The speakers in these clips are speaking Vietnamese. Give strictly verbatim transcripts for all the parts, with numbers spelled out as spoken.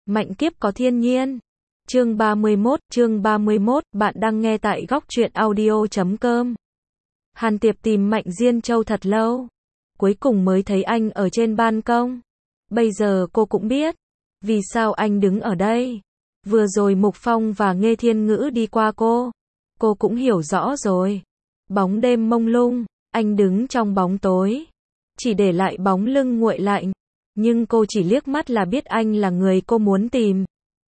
Mạnh kiếp có thiên nhiên. Chương ba mươi mốt, chương ba mươi mốt, bạn đang nghe tại góc truyện audio chấm com. Hàn Tiệp tìm Mạnh Diên Châu thật lâu, cuối cùng mới thấy anh ở trên ban công. Bây giờ cô cũng biết, vì sao anh đứng ở đây. Vừa rồi Mục Phong và Nghê Thiên Ngữ đi qua cô, cô cũng hiểu rõ rồi. Bóng đêm mông lung, anh đứng trong bóng tối, chỉ để lại bóng lưng nguội lạnh. Nhưng cô chỉ liếc mắt là biết anh là người cô muốn tìm.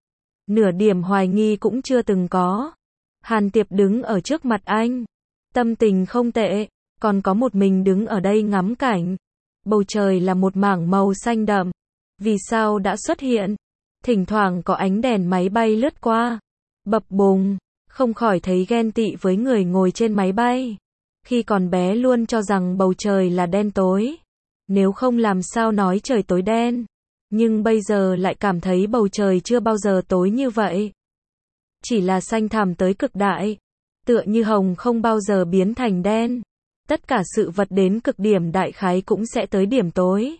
Nửa điểm hoài nghi cũng chưa từng có. Hàn Tiệp đứng ở trước mặt anh, tâm tình không tệ, còn có một mình đứng ở đây ngắm cảnh. Bầu trời là một mảng màu xanh đậm. Vì sao đã xuất hiện? Thỉnh thoảng có ánh đèn máy bay lướt qua, bập bùng, không khỏi thấy ghen tị với người ngồi trên máy bay. Khi còn bé luôn cho rằng bầu trời là đen tối, nếu không làm sao nói trời tối đen. Nhưng bây giờ lại cảm thấy bầu trời chưa bao giờ tối như vậy. Chỉ là xanh thẳm tới cực đại, tựa như hồng không bao giờ biến thành đen. Tất cả sự vật đến cực điểm đại khái cũng sẽ tới điểm tối.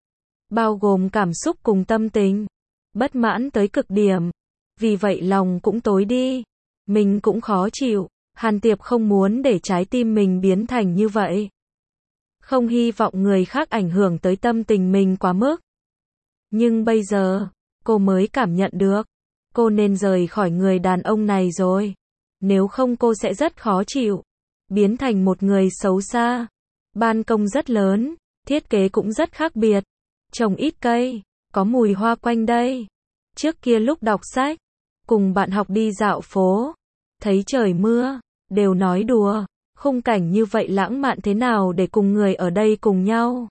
Bao gồm cảm xúc cùng tâm tình. Bất mãn tới cực điểm. Vì vậy lòng cũng tối đi. Mình cũng khó chịu. Hàn Tiệp không muốn để trái tim mình biến thành như vậy. Không hy vọng người khác ảnh hưởng tới tâm tình mình quá mức. Nhưng bây giờ, cô mới cảm nhận được, cô nên rời khỏi người đàn ông này rồi. Nếu không cô sẽ rất khó chịu, biến thành một người xấu xa. Ban công rất lớn, thiết kế cũng rất khác biệt. Trồng ít cây, có mùi hoa quanh đây. Trước kia lúc đọc sách, cùng bạn học đi dạo phố, thấy trời mưa, đều nói đùa, khung cảnh như vậy lãng mạn thế nào để cùng người ở đây cùng nhau.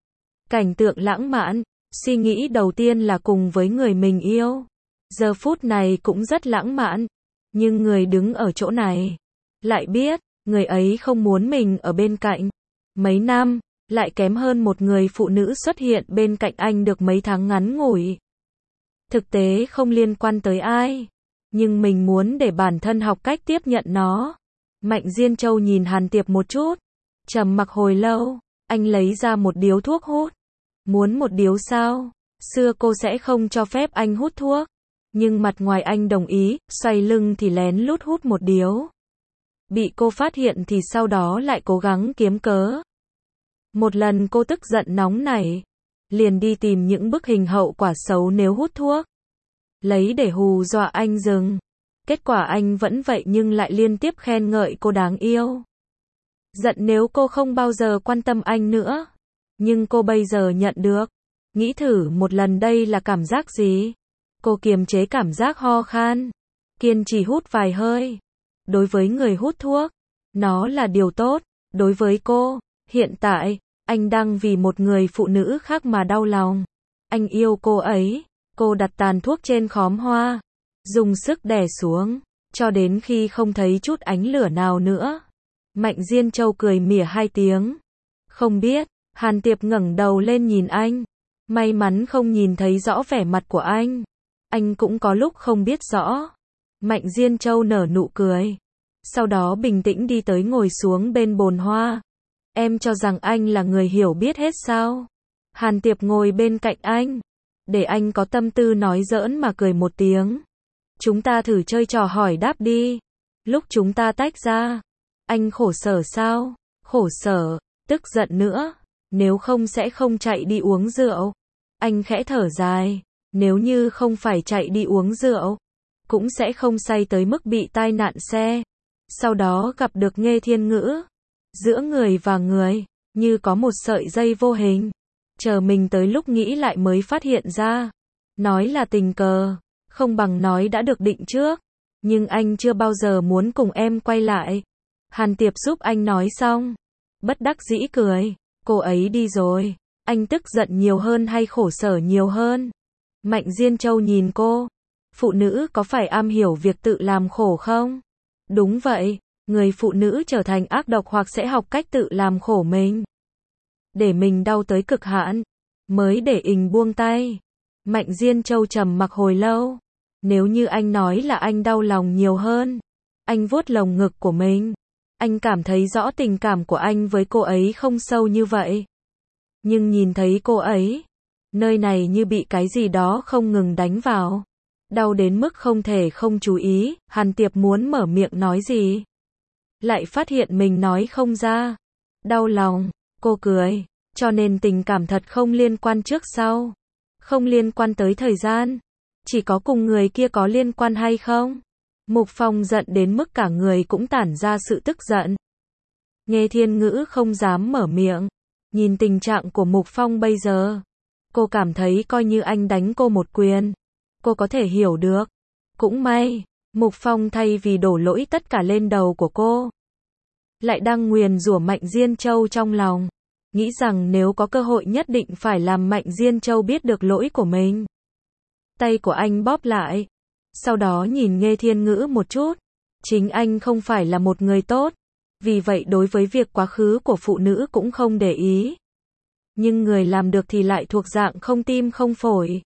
Cảnh tượng lãng mạn, suy nghĩ đầu tiên là cùng với người mình yêu. Giờ phút này cũng rất lãng mạn, nhưng người đứng ở chỗ này lại biết, người ấy không muốn mình ở bên cạnh. Mấy năm, lại kém hơn một người phụ nữ xuất hiện bên cạnh anh được mấy tháng ngắn ngủi. Thực tế không liên quan tới ai, nhưng mình muốn để bản thân học cách tiếp nhận nó. Mạnh Diên Châu nhìn Hàn Tiệp một chút, trầm mặc hồi lâu, anh lấy ra một điếu thuốc hút. Muốn một điếu sao? Xưa cô sẽ không cho phép anh hút thuốc, nhưng mặt ngoài anh đồng ý, xoay lưng thì lén lút hút một điếu. Bị cô phát hiện thì sau đó lại cố gắng kiếm cớ. Một lần cô tức giận nóng nảy, liền đi tìm những bức hình hậu quả xấu nếu hút thuốc, lấy để hù dọa anh dừng. Kết quả anh vẫn vậy nhưng lại liên tiếp khen ngợi cô đáng yêu. Giận nếu cô không bao giờ quan tâm anh nữa. Nhưng cô bây giờ nhận được. Nghĩ thử một lần đây là cảm giác gì? Cô kiềm chế cảm giác ho khan, kiên trì hút vài hơi. Đối với người hút thuốc, nó là điều tốt. Đối với cô, hiện tại, anh đang vì một người phụ nữ khác mà đau lòng. Anh yêu cô ấy. Cô đặt tàn thuốc trên khóm hoa, dùng sức đè xuống, cho đến khi không thấy chút ánh lửa nào nữa. Mạnh Diên Châu cười mỉa hai tiếng. Không biết. Hàn Tiệp ngẩng đầu lên nhìn anh. May mắn không nhìn thấy rõ vẻ mặt của anh. Anh cũng có lúc không biết rõ. Mạnh Diên Châu nở nụ cười. Sau đó bình tĩnh đi tới ngồi xuống bên bồn hoa. Em cho rằng anh là người hiểu biết hết sao? Hàn Tiệp ngồi bên cạnh anh, để anh có tâm tư nói giỡn mà cười một tiếng. Chúng ta thử chơi trò hỏi đáp đi. Lúc chúng ta tách ra, anh khổ sở sao? Khổ sở, tức giận nữa. Nếu không sẽ không chạy đi uống rượu. Anh khẽ thở dài. Nếu như không phải chạy đi uống rượu, cũng sẽ không say tới mức bị tai nạn xe. Sau đó gặp được Nghê Thiên Ngữ. Giữa người và người, như có một sợi dây vô hình. Chờ mình tới lúc nghĩ lại mới phát hiện ra. Nói là tình cờ, không bằng nói đã được định trước. Nhưng anh chưa bao giờ muốn cùng em quay lại. Hàn Tiệp giúp anh nói xong, bất đắc dĩ cười. Cô ấy đi rồi, anh tức giận nhiều hơn hay khổ sở nhiều hơn? Mạnh Diên Châu nhìn cô. Phụ nữ có phải am hiểu việc tự làm khổ không? Đúng vậy, người phụ nữ trở thành ác độc hoặc sẽ học cách tự làm khổ mình. Để mình đau tới cực hạn, mới để ình buông tay. Mạnh Diên Châu trầm mặc hồi lâu. Nếu như anh nói là anh đau lòng nhiều hơn. Anh vuốt lồng ngực của mình. Anh cảm thấy rõ tình cảm của anh với cô ấy không sâu như vậy. Nhưng nhìn thấy cô ấy, Nơi này như bị cái gì đó không ngừng đánh vào. Đau đến mức không thể không chú ý, Hàn Tiệp muốn mở miệng nói gì. Lại phát hiện mình nói không ra. Đau lòng, cô cười. Cho nên tình cảm thật không liên quan trước sau. Không liên quan tới thời gian. Chỉ có cùng người kia có liên quan hay không? Mục Phong giận đến mức cả người cũng tản ra sự tức giận. Nghe Thiên Ngữ không dám mở miệng. Nhìn tình trạng của Mục Phong bây giờ. Cô cảm thấy coi như anh đánh cô một quyền. Cô có thể hiểu được. Cũng may, Mục Phong thay vì đổ lỗi tất cả lên đầu của cô. Lại đang nguyền rủa Mạnh Diên Châu trong lòng. Nghĩ rằng nếu có cơ hội nhất định phải làm Mạnh Diên Châu biết được lỗi của mình. Tay của anh bóp lại. Sau đó nhìn Nghe Thiên Ngữ một chút. Chính anh không phải là một người tốt. Vì vậy đối với việc quá khứ của phụ nữ cũng không để ý. Nhưng người làm được thì lại thuộc dạng không tim không phổi.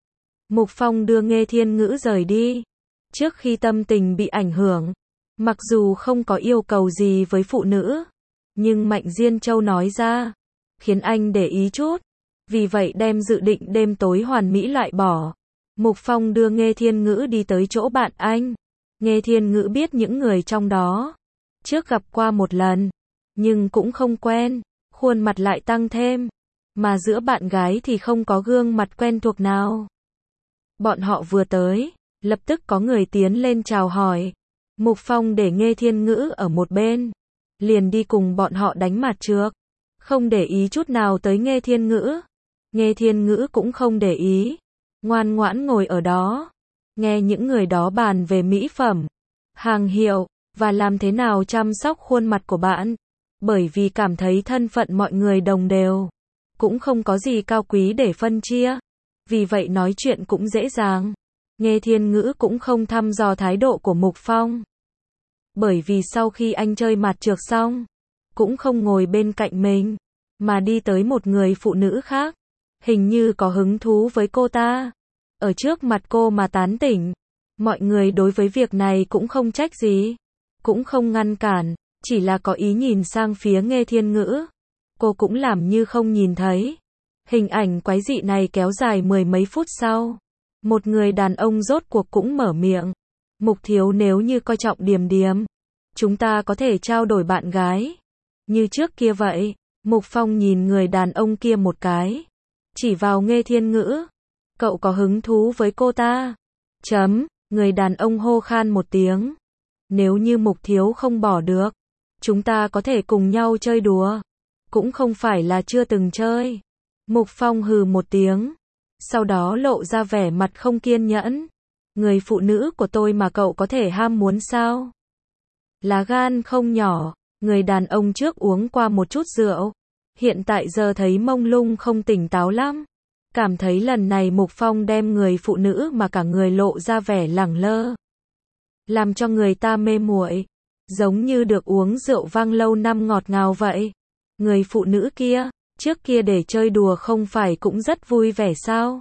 Mục Phong đưa Nghe Thiên Ngữ rời đi. Trước khi tâm tình bị ảnh hưởng. Mặc dù không có yêu cầu gì với phụ nữ. Nhưng Mạnh Diên Châu nói ra. Khiến anh để ý chút. Vì vậy đem dự định đêm tối hoàn mỹ loại bỏ. Mục Phong đưa Nghe Thiên Ngữ đi tới chỗ bạn anh. Nghe Thiên Ngữ biết những người trong đó. Trước gặp qua một lần. Nhưng cũng không quen. Khuôn mặt lại tăng thêm. Mà giữa bạn gái thì không có gương mặt quen thuộc nào. Bọn họ vừa tới. Lập tức có người tiến lên chào hỏi. Mục Phong để Nghe Thiên Ngữ ở một bên. Liền đi cùng bọn họ đánh mặt trược. Không để ý chút nào tới Nghe Thiên Ngữ. Nghe Thiên Ngữ cũng không để ý. Ngoan ngoãn ngồi ở đó. Nghe những người đó bàn về mỹ phẩm, hàng hiệu, và làm thế nào chăm sóc khuôn mặt của bạn. Bởi vì cảm thấy thân phận mọi người đồng đều. Cũng không có gì cao quý để phân chia. Vì vậy nói chuyện cũng dễ dàng. Nghe Thiên Ngữ cũng không thăm dò thái độ của Mục Phong. Bởi vì sau khi anh chơi mặt trược xong, cũng không ngồi bên cạnh mình, mà đi tới một người phụ nữ khác. Hình như có hứng thú với cô ta. Ở trước mặt cô mà tán tỉnh. Mọi người đối với việc này cũng không trách gì. Cũng không ngăn cản. Chỉ là có ý nhìn sang phía Nghe Thiên Ngữ. Cô cũng làm như không nhìn thấy. Hình ảnh quái dị này kéo dài mười mấy phút sau. Một người đàn ông rốt cuộc cũng mở miệng. Mục thiếu, nếu như coi trọng Điềm Điềm, chúng ta có thể trao đổi bạn gái. Như trước kia vậy. Mục Phong nhìn người đàn ông kia một cái. Chỉ vào Nghe Thiên Ngữ. Cậu có hứng thú với cô ta? Chấm. Người đàn ông hô khan một tiếng. Nếu như Mục thiếu không bỏ được, chúng ta có thể cùng nhau chơi đùa. Cũng không phải là chưa từng chơi. Mục Phong hừ một tiếng. Sau đó lộ ra vẻ mặt không kiên nhẫn. Người phụ nữ của tôi mà cậu có thể ham muốn sao? Lá gan không nhỏ. Người đàn ông trước uống qua một chút rượu. Hiện tại giờ thấy mông lung không tỉnh táo lắm. Cảm thấy lần này Mục Phong đem người phụ nữ mà cả người lộ ra vẻ lẳng lơ. Làm cho người ta mê muội. Giống như được uống rượu vang lâu năm ngọt ngào vậy. Người phụ nữ kia, trước kia để chơi đùa không phải cũng rất vui vẻ sao?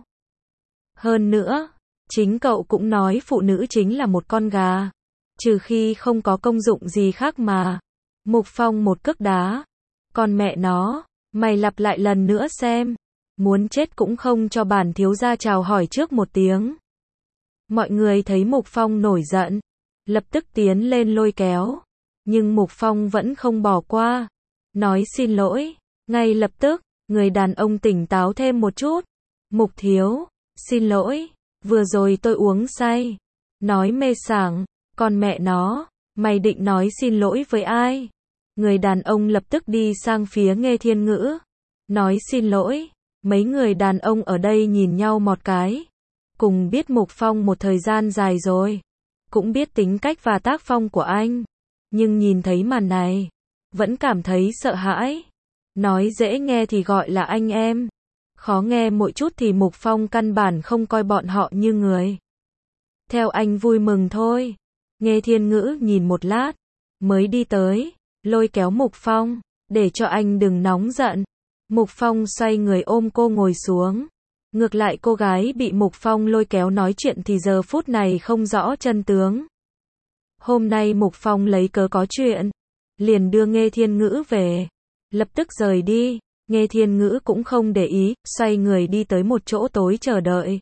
Hơn nữa, chính cậu cũng nói phụ nữ chính là một con gà. Trừ khi không có công dụng gì khác mà. Mục Phong một cước đá. Còn mẹ nó, mày lặp lại lần nữa xem. Muốn chết cũng không cho bản thiếu gia chào hỏi trước một tiếng. Mọi người thấy Mục Phong nổi giận. Lập tức tiến lên lôi kéo. Nhưng Mục Phong vẫn không bỏ qua. Nói xin lỗi. Ngay lập tức, người đàn ông tỉnh táo thêm một chút. Mục thiếu, xin lỗi. Vừa rồi tôi uống say. Nói mê sảng. Còn mẹ nó, mày định nói xin lỗi với ai? Người đàn ông lập tức đi sang phía Nghe Thiên Ngữ. Nói xin lỗi. Mấy người đàn ông ở đây nhìn nhau một cái. Cùng biết Mục Phong một thời gian dài rồi. Cũng biết tính cách và tác phong của anh. Nhưng nhìn thấy màn này, vẫn cảm thấy sợ hãi. Nói dễ nghe thì gọi là anh em. Khó nghe một chút thì Mục Phong căn bản không coi bọn họ như người. Theo anh vui mừng thôi. Nghe Thiên Ngữ nhìn một lát. Mới đi tới. Lôi kéo Mục Phong. Để cho anh đừng nóng giận. Mục Phong xoay người ôm cô ngồi xuống. Ngược lại cô gái bị Mục Phong lôi kéo nói chuyện thì giờ phút này không rõ chân tướng. Hôm nay Mục Phong lấy cớ có chuyện. Liền đưa Nghe Thiên Ngữ về. Lập tức rời đi. Nghe Thiên Ngữ cũng không để ý, xoay người đi tới một chỗ tối chờ đợi.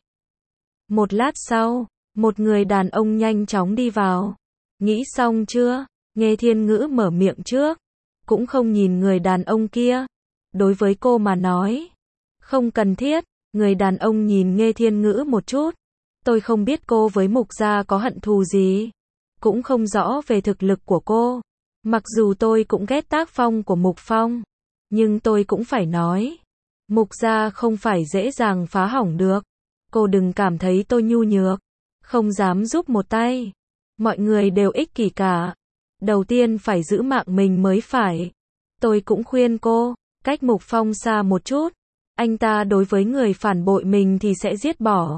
Một lát sau, một người đàn ông nhanh chóng đi vào. Nghĩ xong chưa? Nghe Thiên Ngữ mở miệng trước. Cũng không nhìn người đàn ông kia. Đối với cô mà nói. Không cần thiết. Người đàn ông nhìn Nghe Thiên Ngữ một chút. Tôi không biết cô với Mục Gia có hận thù gì. Cũng không rõ về thực lực của cô. Mặc dù tôi cũng ghét tác phong của Mục Phong. Nhưng tôi cũng phải nói. Mục Gia không phải dễ dàng phá hỏng được. Cô đừng cảm thấy tôi nhu nhược. Không dám giúp một tay. Mọi người đều ích kỷ cả. Đầu tiên phải giữ mạng mình mới phải. Tôi cũng khuyên cô, cách Mục Phong xa một chút. Anh ta đối với người phản bội mình thì sẽ giết bỏ.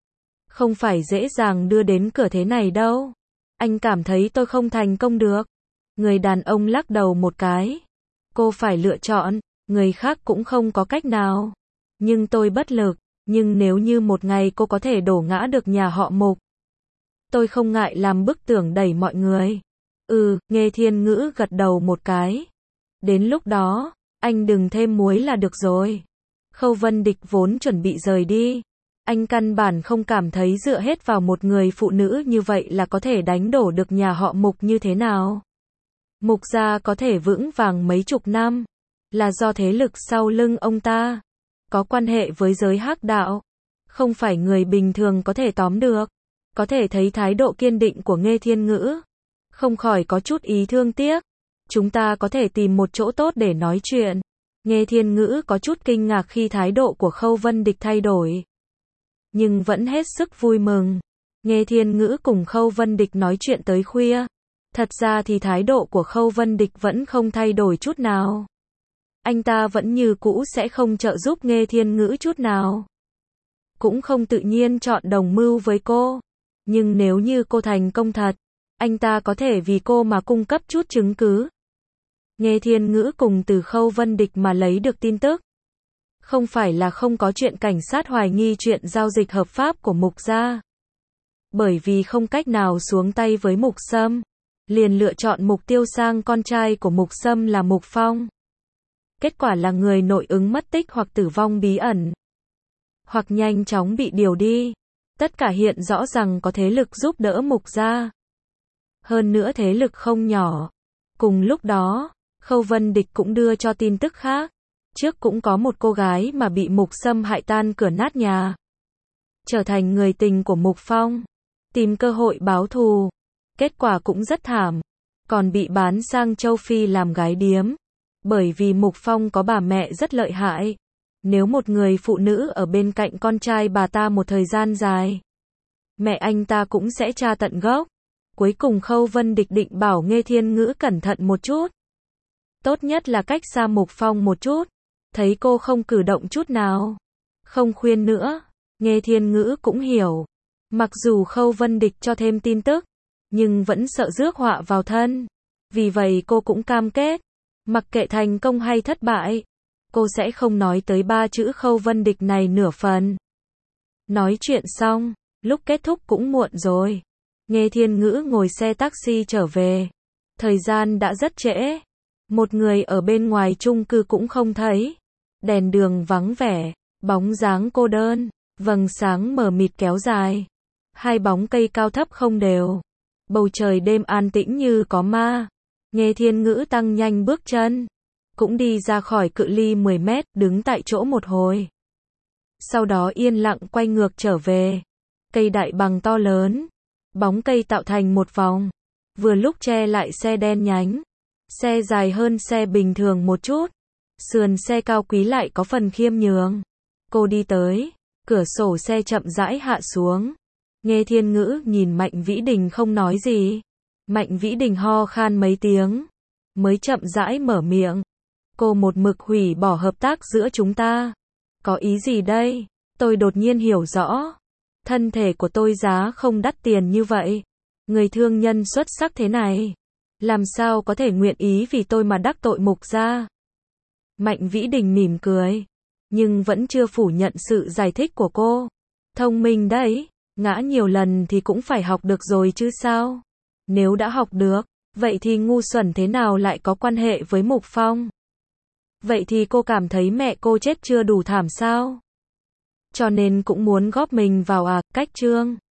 Không phải dễ dàng đưa đến cửa thế này đâu. Anh cảm thấy tôi không thành công được. Người đàn ông lắc đầu một cái. Cô phải lựa chọn, người khác cũng không có cách nào. Nhưng tôi bất lực, nhưng nếu như một ngày cô có thể đổ ngã được nhà họ Mục. Tôi không ngại làm bức tường đẩy mọi người. Ừ, Nghe Thiên Ngữ gật đầu một cái. Đến lúc đó, anh đừng thêm muối là được rồi. Khâu Vân Địch vốn chuẩn bị rời đi. Anh căn bản không cảm thấy dựa hết vào một người phụ nữ như vậy là có thể đánh đổ được nhà họ Mục như thế nào. Mục Gia có thể vững vàng mấy chục năm, là do thế lực sau lưng ông ta. Có quan hệ với giới hắc đạo. Không phải người bình thường có thể tóm được. Có thể thấy thái độ kiên định của Nghe Thiên Ngữ. Không khỏi có chút ý thương tiếc. Chúng ta có thể tìm một chỗ tốt để nói chuyện. Nghe Thiên Ngữ có chút kinh ngạc khi thái độ của Khâu Vân Địch thay đổi. Nhưng vẫn hết sức vui mừng. Nghe Thiên Ngữ cùng Khâu Vân Địch nói chuyện tới khuya. Thật ra thì thái độ của Khâu Vân Địch vẫn không thay đổi chút nào. Anh ta vẫn như cũ sẽ không trợ giúp Nghe Thiên Ngữ chút nào. Cũng không tự nhiên chọn đồng mưu với cô. Nhưng nếu như cô thành công thật, anh ta có thể vì cô mà cung cấp chút chứng cứ. Nghe Thiên Ngữ cùng từ Khâu Vân Địch mà lấy được tin tức. Không phải là không có chuyện cảnh sát hoài nghi chuyện giao dịch hợp pháp của Mục Gia. Bởi vì không cách nào xuống tay với Mục Sâm, liền lựa chọn mục tiêu sang con trai của Mục Sâm là Mục Phong. Kết quả là người nội ứng mất tích hoặc tử vong bí ẩn, hoặc nhanh chóng bị điều đi. Tất cả hiện rõ rằng có thế lực giúp đỡ Mục Gia. Hơn nữa thế lực không nhỏ. Cùng lúc đó, Khâu Vân Địch cũng đưa cho tin tức khác. Trước cũng có một cô gái mà bị Mục Sâm hại tan cửa nát nhà. Trở thành người tình của Mục Phong. Tìm cơ hội báo thù. Kết quả cũng rất thảm. Còn bị bán sang châu Phi làm gái điếm. Bởi vì Mục Phong có bà mẹ rất lợi hại. Nếu một người phụ nữ ở bên cạnh con trai bà ta một thời gian dài, mẹ anh ta cũng sẽ tra tận gốc. Cuối cùng Khâu Vân Địch định bảo Nghe Thiên Ngữ cẩn thận một chút. Tốt nhất là cách xa Mục Phong một chút. Thấy cô không cử động chút nào. Không khuyên nữa. Nghe Thiên Ngữ cũng hiểu. Mặc dù Khâu Vân Địch cho thêm tin tức, nhưng vẫn sợ rước họa vào thân. Vì vậy cô cũng cam kết. Mặc kệ thành công hay thất bại, cô sẽ không nói tới ba chữ Khâu Vân Địch này nửa phần. Nói chuyện xong, lúc kết thúc cũng muộn rồi. Nghe Thiên Ngữ ngồi xe taxi trở về. Thời gian đã rất trễ. Một người ở bên ngoài chung cư cũng không thấy. Đèn đường vắng vẻ, bóng dáng cô đơn, vầng sáng mờ mịt kéo dài. Hai bóng cây cao thấp không đều. Bầu trời đêm an tĩnh như có ma. Nghe Thiên Ngữ tăng nhanh bước chân. Cũng đi ra khỏi cự ly mười mét, đứng tại chỗ một hồi. Sau đó yên lặng quay ngược trở về. Cây đại bằng to lớn. Bóng cây tạo thành một vòng. Vừa lúc che lại xe đen nhánh. Xe dài hơn xe bình thường một chút. Sườn xe cao quý lại có phần khiêm nhường. Cô đi tới. Cửa sổ xe chậm rãi hạ xuống. Nghe Thiên Ngữ nhìn Mạnh Vĩ Đình không nói gì. Mạnh Vĩ Đình ho khan mấy tiếng. Mới chậm rãi mở miệng. Cô một mực hủy bỏ hợp tác giữa chúng ta. Có ý gì đây? Tôi đột nhiên hiểu rõ. Thân thể của tôi giá không đắt tiền như vậy. Người thương nhân xuất sắc thế này. Làm sao có thể nguyện ý vì tôi mà đắc tội Mục Gia? Mạnh Vĩ Đình mỉm cười. Nhưng vẫn chưa phủ nhận sự giải thích của cô. Thông minh đấy. Ngã nhiều lần thì cũng phải học được rồi chứ sao? Nếu đã học được, vậy thì ngu xuẩn thế nào lại có quan hệ với Mục Phong? Vậy thì cô cảm thấy mẹ cô chết chưa đủ thảm sao? Cho nên cũng muốn góp mình vào à, cách Trương